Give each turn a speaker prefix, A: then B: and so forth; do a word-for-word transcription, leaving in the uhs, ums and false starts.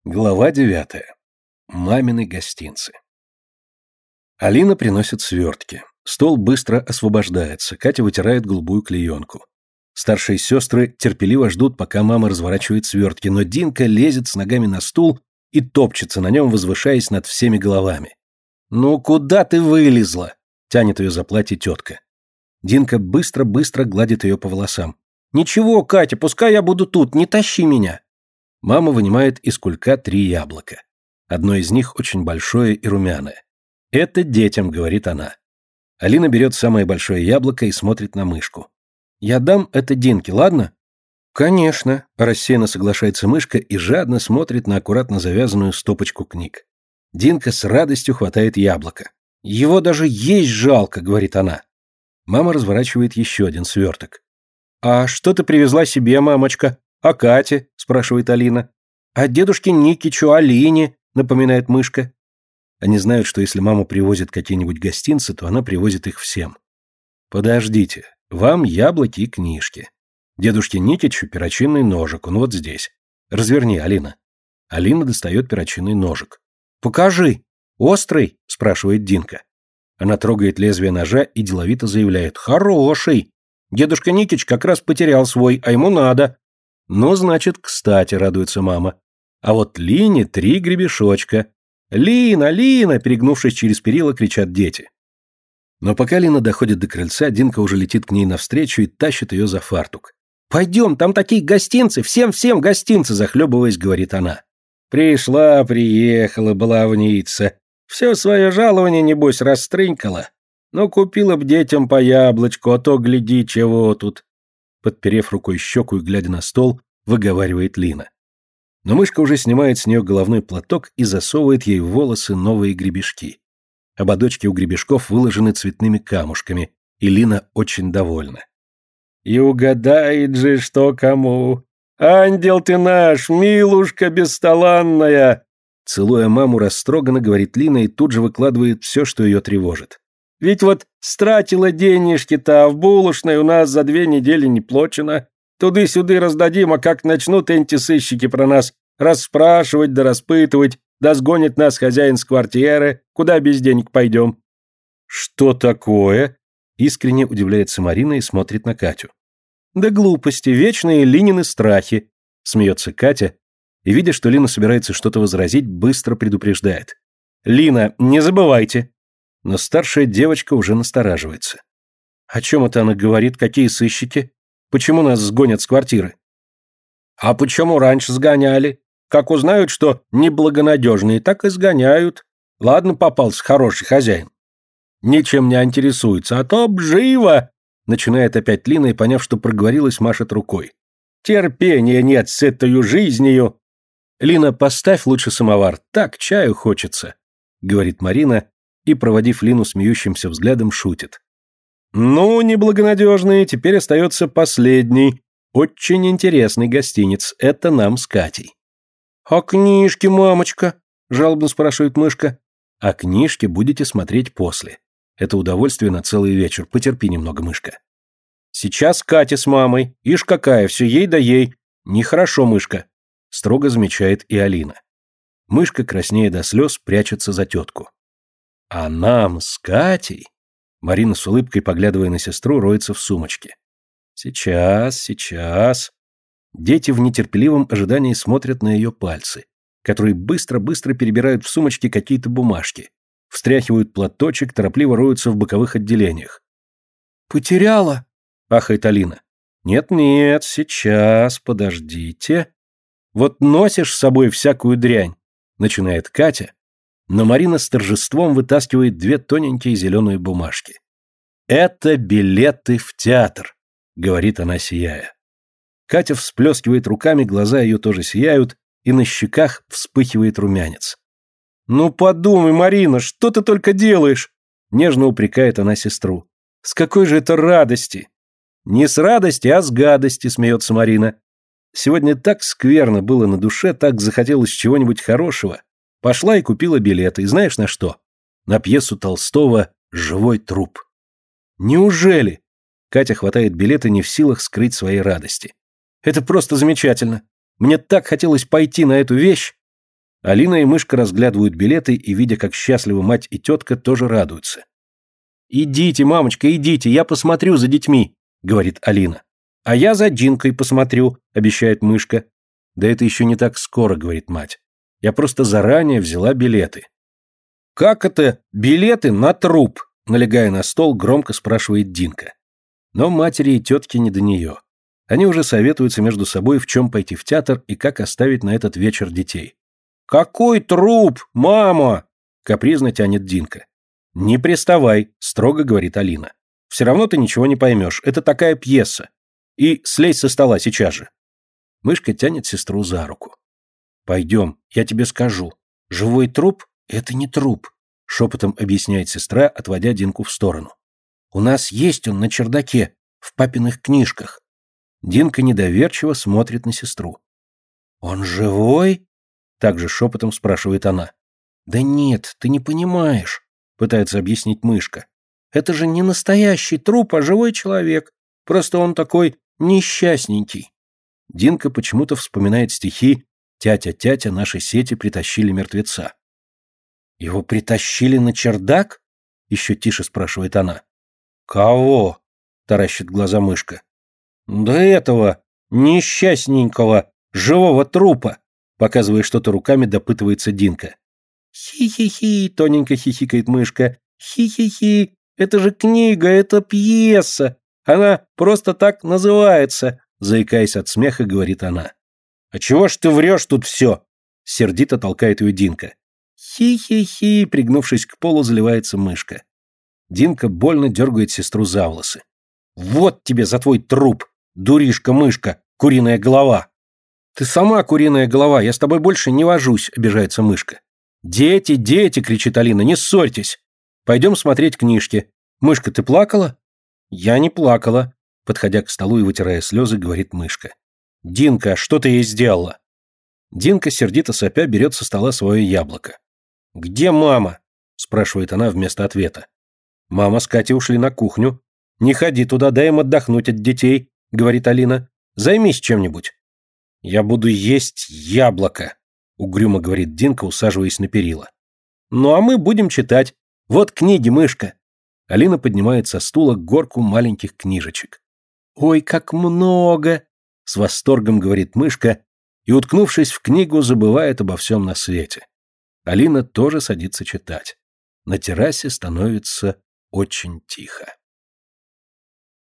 A: Глава девятая. Мамины гостинцы. Алина приносит свертки. Стол быстро освобождается, Катя вытирает голубую клеенку. Старшие сестры терпеливо ждут, пока мама разворачивает свертки, но Динка лезет с ногами на стул и топчется на нем, возвышаясь над всеми головами. «Ну куда ты вылезла?» — тянет ее за платье тетка. Динка быстро-быстро гладит ее по волосам. «Ничего, Катя, пускай я буду тут, не тащи меня». Мама вынимает из кулька три яблока. Одно из них очень большое и румяное. «Это детям», — говорит она. Алина берет самое большое яблоко и смотрит на мышку. «Я дам это Динке, ладно?» «Конечно», — рассеянно соглашается мышка и жадно смотрит на аккуратно завязанную стопочку книг. Динка с радостью хватает яблоко. «Его даже есть жалко», — говорит она. Мама разворачивает еще один сверток. «А что ты привезла себе, мамочка? А Кате?» – спрашивает Алина. «А дедушке Никичу, Алине?» – напоминает мышка. Они знают, что если мама привозит какие-нибудь гостинцы, то она привозит их всем. «Подождите, вам яблоки и книжки. Дедушке Никичу перочинный ножик, он вот здесь. Разверни, Алина». Алина достает перочинный ножик. «Покажи. Острый?» – спрашивает Динка. Она трогает лезвие ножа и деловито заявляет. «Хороший. Дедушка Никич как раз потерял свой, а ему надо». «Ну, значит, кстати», — радуется мама. «А вот Лине три гребешочка». «Лина, Лина!» — перегнувшись через перила, кричат дети. Но пока Лина доходит до крыльца, Динка уже летит к ней навстречу и тащит ее за фартук. «Пойдем, там такие гостинцы, всем-всем гостинцы!» — захлебываясь, говорит она. «Пришла, приехала, баловница. Все свое жалование, небось, растрынкала. Но купила б детям по яблочку, а то, гляди, чего тут». Подперев рукой щеку и глядя на стол, выговаривает Лина. Но мышка уже снимает с нее головной платок и засовывает ей в волосы новые гребешки. Ободочки у гребешков выложены цветными камушками, и Лина очень довольна. «И угадает же, что кому! Ангел ты наш, милушка бесталанная!» Целуя маму растроганно, говорит Лина и тут же выкладывает все, что ее тревожит. «Ведь вот стратила денежки-то, а в булочной у нас за две недели не плачено. Туды-сюды раздадим, а как начнут энти-сыщики про нас расспрашивать да распытывать, да сгонит нас хозяин с квартиры, куда без денег пойдем». «Что такое?» — искренне удивляется Марина и смотрит на Катю. «Да глупости, вечные Линины страхи», — смеется Катя, и, видя, что Лина собирается что-то возразить, быстро предупреждает. «Лина, не забывайте». Но старшая девочка уже настораживается. «О чем это она говорит? Какие сыщики? Почему нас сгонят с квартиры?» «А почему раньше сгоняли? Как узнают, что неблагонадежные, так и сгоняют. Ладно, попался хороший хозяин. Ничем не интересуется, а то б живо!» Начинает опять Лина и, поняв, что проговорилась, машет рукой. «Терпения нет с этой жизнью!» «Лина, поставь лучше самовар, так чаю хочется», — говорит Марина, и, проводив Лину смеющимся взглядом, шутит. «Ну, неблагонадежные, теперь остается последний, очень интересный гостиниц. Это нам с Катей». «А книжки, мамочка?» — жалобно спрашивает мышка. «А книжки будете смотреть после. Это удовольствие на целый вечер. Потерпи немного, мышка». «Сейчас Катя с мамой. Ишь какая, все ей да ей. Нехорошо, мышка», — строго замечает и Алина. Мышка, краснея до слез, прячется за тетку. «А нам с Катей?» Марина с улыбкой, поглядывая на сестру, роется в сумочке. «Сейчас, сейчас». Дети в нетерпеливом ожидании смотрят на ее пальцы, которые быстро-быстро перебирают в сумочке какие-то бумажки, встряхивают платочек, торопливо роются в боковых отделениях. «Потеряла!» — ахает Алина. «Нет-нет, сейчас, подождите. Вот носишь с собой всякую дрянь», — начинает Катя, но Марина с торжеством вытаскивает две тоненькие зеленые бумажки. «Это билеты в театр», — говорит она, сияя. Катя всплескивает руками, глаза ее тоже сияют, и на щеках вспыхивает румянец. «Ну подумай, Марина, что ты только делаешь?» — нежно упрекает она сестру. «С какой же это радости?» «Не с радости, а с гадости», — смеется Марина. «Сегодня так скверно было на душе, так захотелось чего-нибудь хорошего. Пошла и купила билеты, и знаешь на что? На пьесу Толстого «Живой труп». «Неужели?» Катя хватает билеты, не в силах скрыть своей радости. «Это просто замечательно. Мне так хотелось пойти на эту вещь». Алина и Мышка разглядывают билеты и, видя, как счастливы мать и тетка, тоже радуются. «Идите, мамочка, идите, я посмотрю за детьми», — говорит Алина. «А я за Динкой посмотрю», — обещает Мышка. «Да это еще не так скоро», — говорит мать. «Я просто заранее взяла билеты». «Как это билеты на труп?» — налегая на стол, громко спрашивает Динка. Но матери и тетки не до нее. Они уже советуются между собой, в чем пойти в театр и как оставить на этот вечер детей. «Какой труп, мама?» — капризно тянет Динка. «Не приставай», — строго говорит Алина. «Все равно ты ничего не поймешь, это такая пьеса. И слезь со стола сейчас же». Мышка тянет сестру за руку. «Пойдем, я тебе скажу. Живой труп — это не труп», — шепотом объясняет сестра, отводя Динку в сторону. «У нас есть он на чердаке, в папиных книжках». Динка недоверчиво смотрит на сестру. «Он живой?» — также шепотом спрашивает она. «Да нет, ты не понимаешь», — пытается объяснить Мышка. «Это же не настоящий труп, а живой человек. Просто он такой несчастненький». Динка почему-то вспоминает стихи «Тятя-тятя, наши сети притащили мертвеца». «Его притащили на чердак?» — еще тише спрашивает она. «Кого?» — таращит глаза Мышка. «Да этого, несчастненького, живого трупа!» Показывая что-то руками, допытывается Динка. «Хи-хи-хи!» — тоненько хихикает Мышка. «Хи-хи-хи! Это же книга, это пьеса! Она просто так называется!» Заикаясь от смеха, говорит она. «А чего ж ты врешь тут все?» Сердито толкает ее Динка. «Хи-хи-хи!» — пригнувшись к полу, заливается Мышка. Динка больно дергает сестру за волосы. «Вот тебе за твой труп, дуришка-мышка, куриная голова!» «Ты сама куриная голова, я с тобой больше не вожусь», — обижается Мышка. «Дети, дети!» — кричит Алина, — «не ссорьтесь! Пойдем смотреть книжки. Мышка, ты плакала?» «Я не плакала», — подходя к столу и вытирая слезы, говорит Мышка. «Динка, что ты ей сделала?» Динка, сердито сопя, берет со стола свое яблоко. «Где мама?» — спрашивает она вместо ответа. «Мама с Катей ушли на кухню. Не ходи туда, дай им отдохнуть от детей», — говорит Алина. «Займись чем-нибудь». «Я буду есть яблоко», — угрюмо говорит Динка, усаживаясь на перила. «Ну а мы будем читать. Вот книги, Мышка». Алина поднимает со стула горку маленьких книжечек. «Ой, как много!» — с восторгом говорит Мышка и, уткнувшись в книгу, забывает обо всем на свете. Алина тоже садится читать. На террасе становится очень тихо.